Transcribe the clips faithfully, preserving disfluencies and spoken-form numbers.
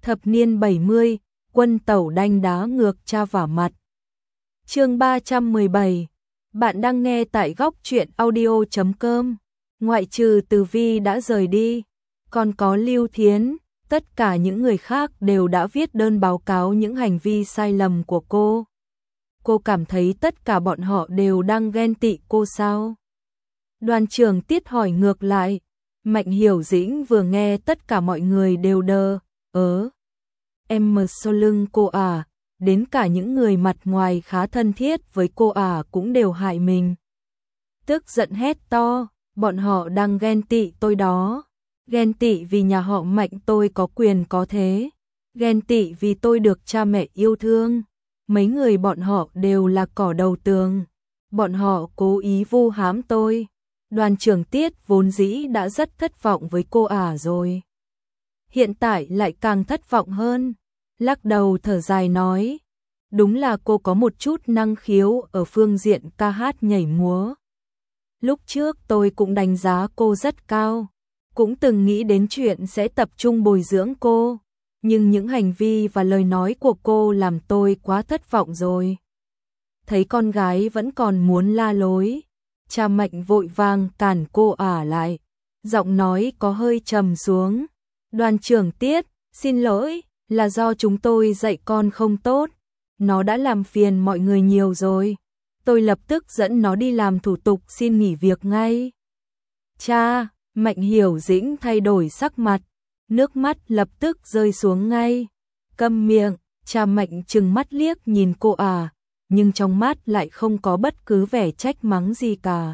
Thập niên bảy mươi, quân tẩu đanh đá ngược cha vả mặt. Chương ba trăm mười bảy. Bạn đang nghe tại góc truyện audio chấm com. Ngoại trừ Từ Vi đã rời đi, còn có Lưu Thiến, tất cả những người khác đều đã viết đơn báo cáo những hành vi sai lầm của cô. Cô cảm thấy tất cả bọn họ đều đang ghen tị cô sao? Đoàn trưởng Tiết hỏi ngược lại. Mạnh Hiểu Dĩnh vừa nghe tất cả mọi người đều đờ, ớ. Em mờ sau lưng cô à, đến cả những người mặt ngoài khá thân thiết với cô à cũng đều hại mình. Tức giận hét to, bọn họ đang ghen tị tôi đó. Ghen tị vì nhà họ Mạnh tôi có quyền có thế. Ghen tị vì tôi được cha mẹ yêu thương. Mấy người bọn họ đều là cỏ đầu tường. Bọn họ cố ý vu hãm tôi. Đoàn trưởng Tiết vốn dĩ đã rất thất vọng với cô ả rồi. Hiện tại lại càng thất vọng hơn. Lắc đầu thở dài nói. Đúng là cô có một chút năng khiếu ở phương diện ca hát nhảy múa. Lúc trước tôi cũng đánh giá cô rất cao. Cũng từng nghĩ đến chuyện sẽ tập trung bồi dưỡng cô. Nhưng những hành vi và lời nói của cô làm tôi quá thất vọng rồi. Thấy con gái vẫn còn muốn la lối. Cha Mạnh vội vàng cản cô ả lại. Giọng nói có hơi trầm xuống. Đoàn trưởng Tiết, xin lỗi, là do chúng tôi dạy con không tốt. Nó đã làm phiền mọi người nhiều rồi. Tôi lập tức dẫn nó đi làm thủ tục xin nghỉ việc ngay. Cha, Mạnh Hiểu Dĩnh thay đổi sắc mặt. Nước mắt lập tức rơi xuống ngay. Câm miệng, cha Mạnh trừng mắt liếc nhìn cô ả. Nhưng trong mắt lại không có bất cứ vẻ trách mắng gì cả.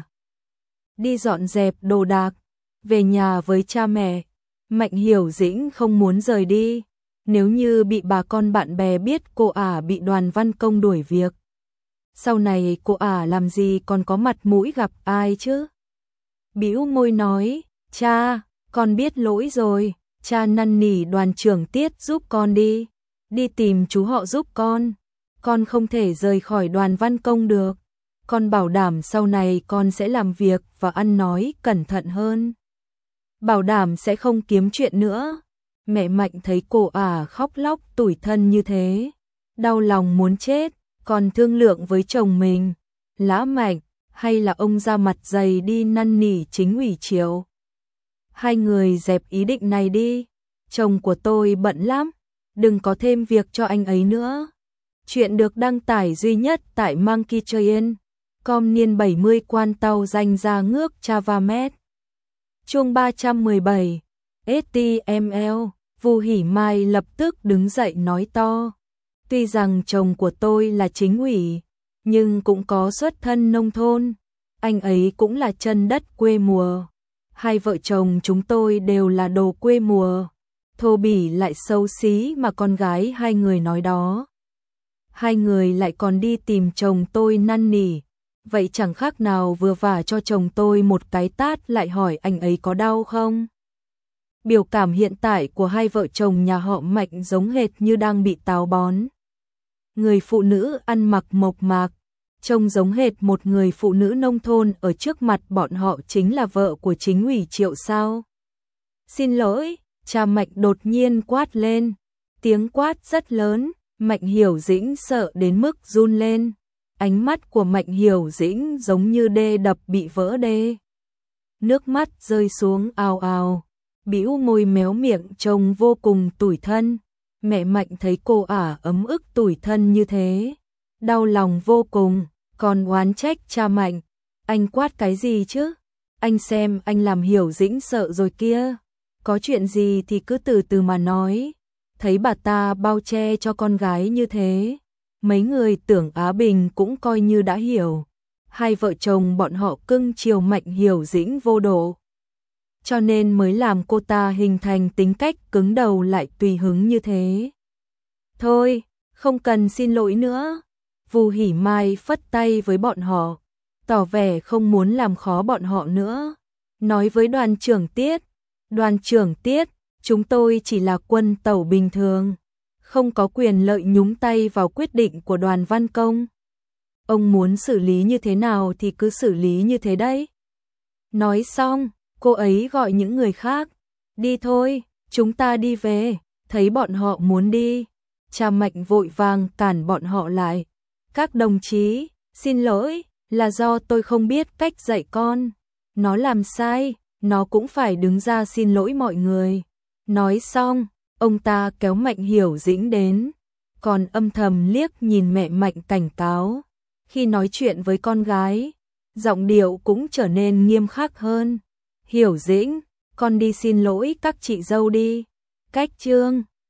Đi dọn dẹp đồ đạc, về nhà với cha mẹ. Mạnh Hiểu Dĩnh không muốn rời đi. Nếu như bị bà con bạn bè biết cô ả bị Đoàn Văn Công đuổi việc. Sau này cô ả làm gì còn có mặt mũi gặp ai chứ? Bĩu môi nói, cha, con biết lỗi rồi. Cha năn nỉ đoàn trưởng Tiết giúp con đi. Đi tìm chú họ giúp con. Con không thể rời khỏi Đoàn Văn Công được. Con bảo đảm sau này con sẽ làm việc và ăn nói cẩn thận hơn. Bảo đảm sẽ không kiếm chuyện nữa. Mẹ Mạnh thấy cô ả khóc lóc tủi thân như thế. Đau lòng muốn chết, còn thương lượng với chồng mình. Lã Mạnh, hay là ông ra mặt dày đi năn nỉ chính ủy Triệu. Hai người dẹp ý định này đi. Chồng của tôi bận lắm. Đừng có thêm việc cho anh ấy nữa. Chuyện được đăng tải duy nhất tại Monkey Train. Com niên bảy mươi quan tàu danh ra ngước Chavamet. Chương ba trăm mười bảy. ét tê em lờ. Vu Hỉ Mai lập tức đứng dậy nói to. Tuy rằng chồng của tôi là chính ủy, nhưng cũng có xuất thân nông thôn. Anh ấy cũng là chân đất quê mùa. Hai vợ chồng chúng tôi đều là đồ quê mùa. Thô bỉ lại xấu xí mà con gái hai người nói đó. Hai người lại còn đi tìm chồng tôi năn nỉ. Vậy chẳng khác nào vừa vả cho chồng tôi một cái tát lại hỏi anh ấy có đau không? Biểu cảm hiện tại của hai vợ chồng nhà họ Mạnh giống hệt như đang bị táo bón. Người phụ nữ ăn mặc mộc mạc, trông giống hệt một người phụ nữ nông thôn ở trước mặt bọn họ chính là vợ của chính ủy Triệu sao? Xin lỗi, cha Mạnh đột nhiên quát lên. Tiếng quát rất lớn, Mạnh Hiểu Dĩnh sợ đến mức run lên. Ánh mắt của Mạnh Hiểu Dĩnh giống như đê đập bị vỡ đê. Nước mắt rơi xuống ào ào, bĩu môi méo miệng trông vô cùng tủi thân. Mẹ Mạnh thấy cô ả ấm ức tủi thân như thế, đau lòng vô cùng, còn oán trách cha Mạnh. Anh quát cái gì chứ? Anh xem anh làm Hiểu Dĩnh sợ rồi kia. Có chuyện gì thì cứ từ từ mà nói. Thấy bà ta bao che cho con gái như thế, mấy người tưởng Á Bình cũng coi như đã hiểu. Hai vợ chồng bọn họ cưng chiều Mạnh Hiểu Dĩnh vô độ, cho nên mới làm cô ta hình thành tính cách cứng đầu lại tùy hứng như thế. Thôi, không cần xin lỗi nữa. Vu Hỉ Mai phất tay với bọn họ, tỏ vẻ không muốn làm khó bọn họ nữa. Nói với đoàn trưởng Tiết, đoàn trưởng Tiết, chúng tôi chỉ là quân tẩu bình thường, không có quyền lợi nhúng tay vào quyết định của Đoàn Văn Công. Ông muốn xử lý như thế nào thì cứ xử lý như thế đấy. Nói xong, cô ấy gọi những người khác. Đi thôi, chúng ta đi về. thấy bọn họ muốn đi, cha Mạnh vội vàng cản bọn họ lại. Các đồng chí, xin lỗi, là do tôi không biết cách dạy con. Nó làm sai, nó cũng phải đứng ra xin lỗi mọi người. Nói xong, ông ta kéo Mạnh Hiểu Dĩnh đến, còn âm thầm liếc nhìn mẹ Mạnh cảnh cáo. Khi nói chuyện với con gái, giọng điệu cũng trở nên nghiêm khắc hơn. Hiểu Dĩnh, con đi xin lỗi các chị dâu đi. Cách chương